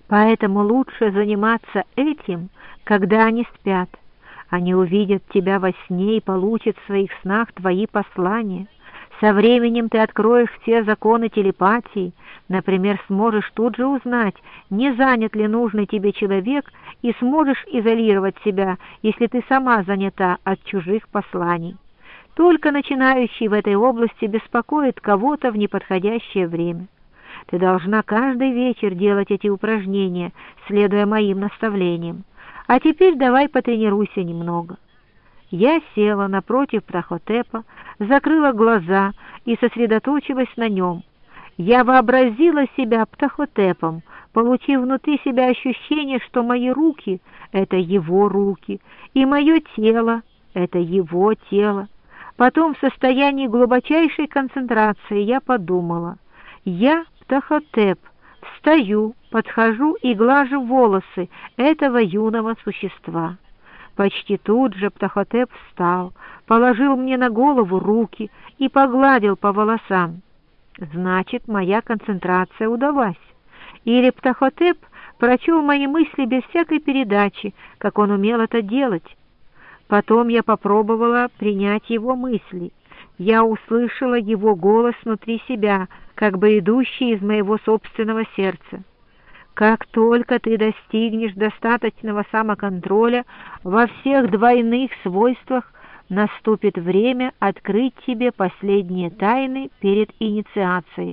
Поэтому лучше заниматься этим, когда они спят. Они увидят тебя во сне и получат в своих снах твои послания. Со временем ты откроешь все законы телепатии, например, сможешь тут же узнать, не занят ли нужный тебе человек, и сможешь изолировать себя, если ты сама занята от чужих посланий. Только начинающий в этой области беспокоит кого-то в неподходящее время. Ты должна каждый вечер делать эти упражнения, следуя моим наставлениям. А теперь давай потренируйся немного. Я села напротив Птахотепа, закрыла глаза и сосредоточилась на нем. Я вообразила себя Птахотепом, получив внутри себя ощущение, что мои руки — это его руки, и мое тело — это его тело. Потом в состоянии глубочайшей концентрации я подумала: я Птахотеп, встаю, подхожу и глажу волосы этого юного существа. Почти тут же Птахотеп встал, положил мне на голову руки и погладил по волосам. Значит, моя концентрация удалась. Или Птахотеп прочел мои мысли без всякой передачи, как он умел это делать. Потом я попробовала принять его мысли. Я услышала его голос внутри себя, как бы идущий из моего собственного сердца. Как только ты достигнешь достаточного самоконтроля во всех двойных свойствах, наступит время открыть тебе последние тайны перед инициацией.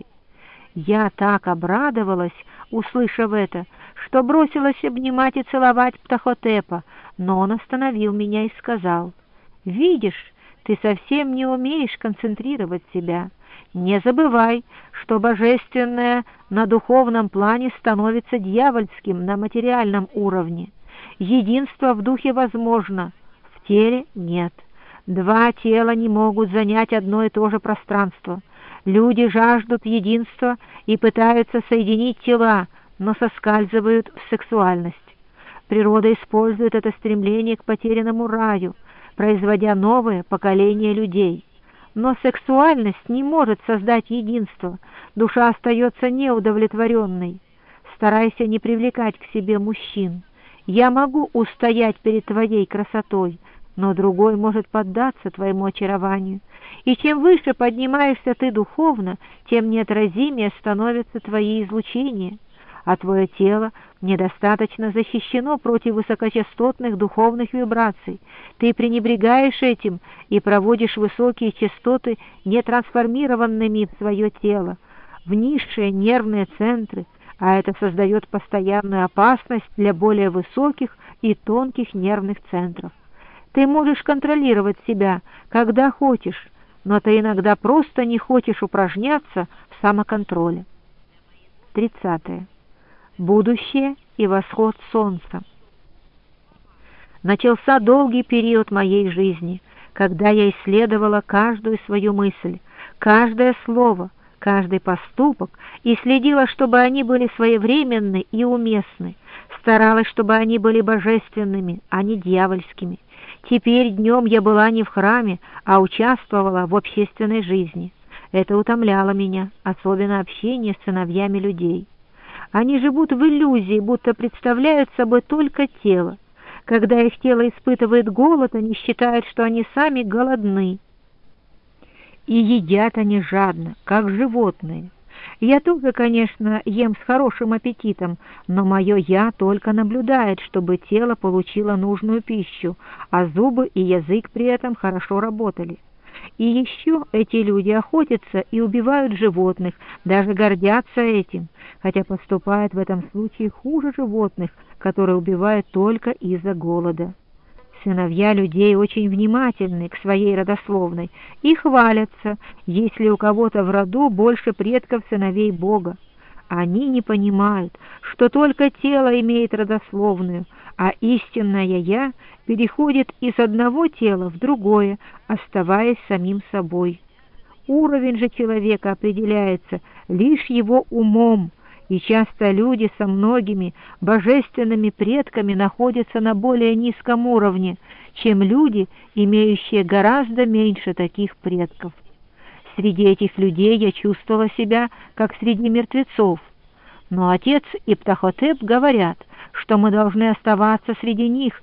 Я так обрадовалась, услышав это, что бросилась обнимать и целовать Птахотепа, но он остановил меня и сказал: «Видишь, ты совсем не умеешь концентрировать себя. Не забывай, что божественное на духовном плане становится дьявольским на материальном уровне. Единство в духе возможно, в теле нет. Два тела не могут занять одно и то же пространство. Люди жаждут единства и пытаются соединить тела, но соскальзывают в сексуальность. Природа использует это стремление к потерянному раю, производя новое поколение людей. Но сексуальность не может создать единство, душа остается неудовлетворенной. Старайся не привлекать к себе мужчин. Я могу устоять перед твоей красотой, но другой может поддаться твоему очарованию. И чем выше поднимаешься ты духовно, тем неотразимее становятся твои излучения, а твое тело недостаточно защищено против высокочастотных духовных вибраций. Ты пренебрегаешь этим и проводишь высокие частоты нетрансформированными в свое тело, в низшие нервные центры, а это создает постоянную опасность для более высоких и тонких нервных центров. Ты можешь контролировать себя, когда хочешь, но ты иногда просто не хочешь упражняться в самоконтроле. 30. Будущее и восход солнца. Начался долгий период моей жизни, когда я исследовала каждую свою мысль, каждое слово, каждый поступок и следила, чтобы они были своевременны и уместны, старалась, чтобы они были божественными, а не дьявольскими. Теперь днем я была не в храме, а участвовала в общественной жизни. Это утомляло меня, особенно общение с сыновьями людей. Они живут в иллюзии, будто представляют собой только тело. Когда их тело испытывает голод, они считают, что они сами голодны. И едят они жадно, как животные. Я тоже, конечно, ем с хорошим аппетитом, но мое «я» только наблюдает, чтобы тело получило нужную пищу, а зубы и язык при этом хорошо работали. И еще эти люди охотятся и убивают животных, даже гордятся этим, хотя поступают в этом случае хуже животных, которые убивают только из-за голода. Сыновья людей очень внимательны к своей родословной и хвалятся, если у кого-то в роду больше предков сыновей Бога. Они не понимают, что только тело имеет родословную, а истинное «я» переходит из одного тела в другое, оставаясь самим собой. Уровень же человека определяется лишь его умом, и часто люди со многими божественными предками находятся на более низком уровне, чем люди, имеющие гораздо меньше таких предков. Среди этих людей я чувствовала себя, как среди мертвецов. Но отец и Птахотеп говорят, что мы должны оставаться среди них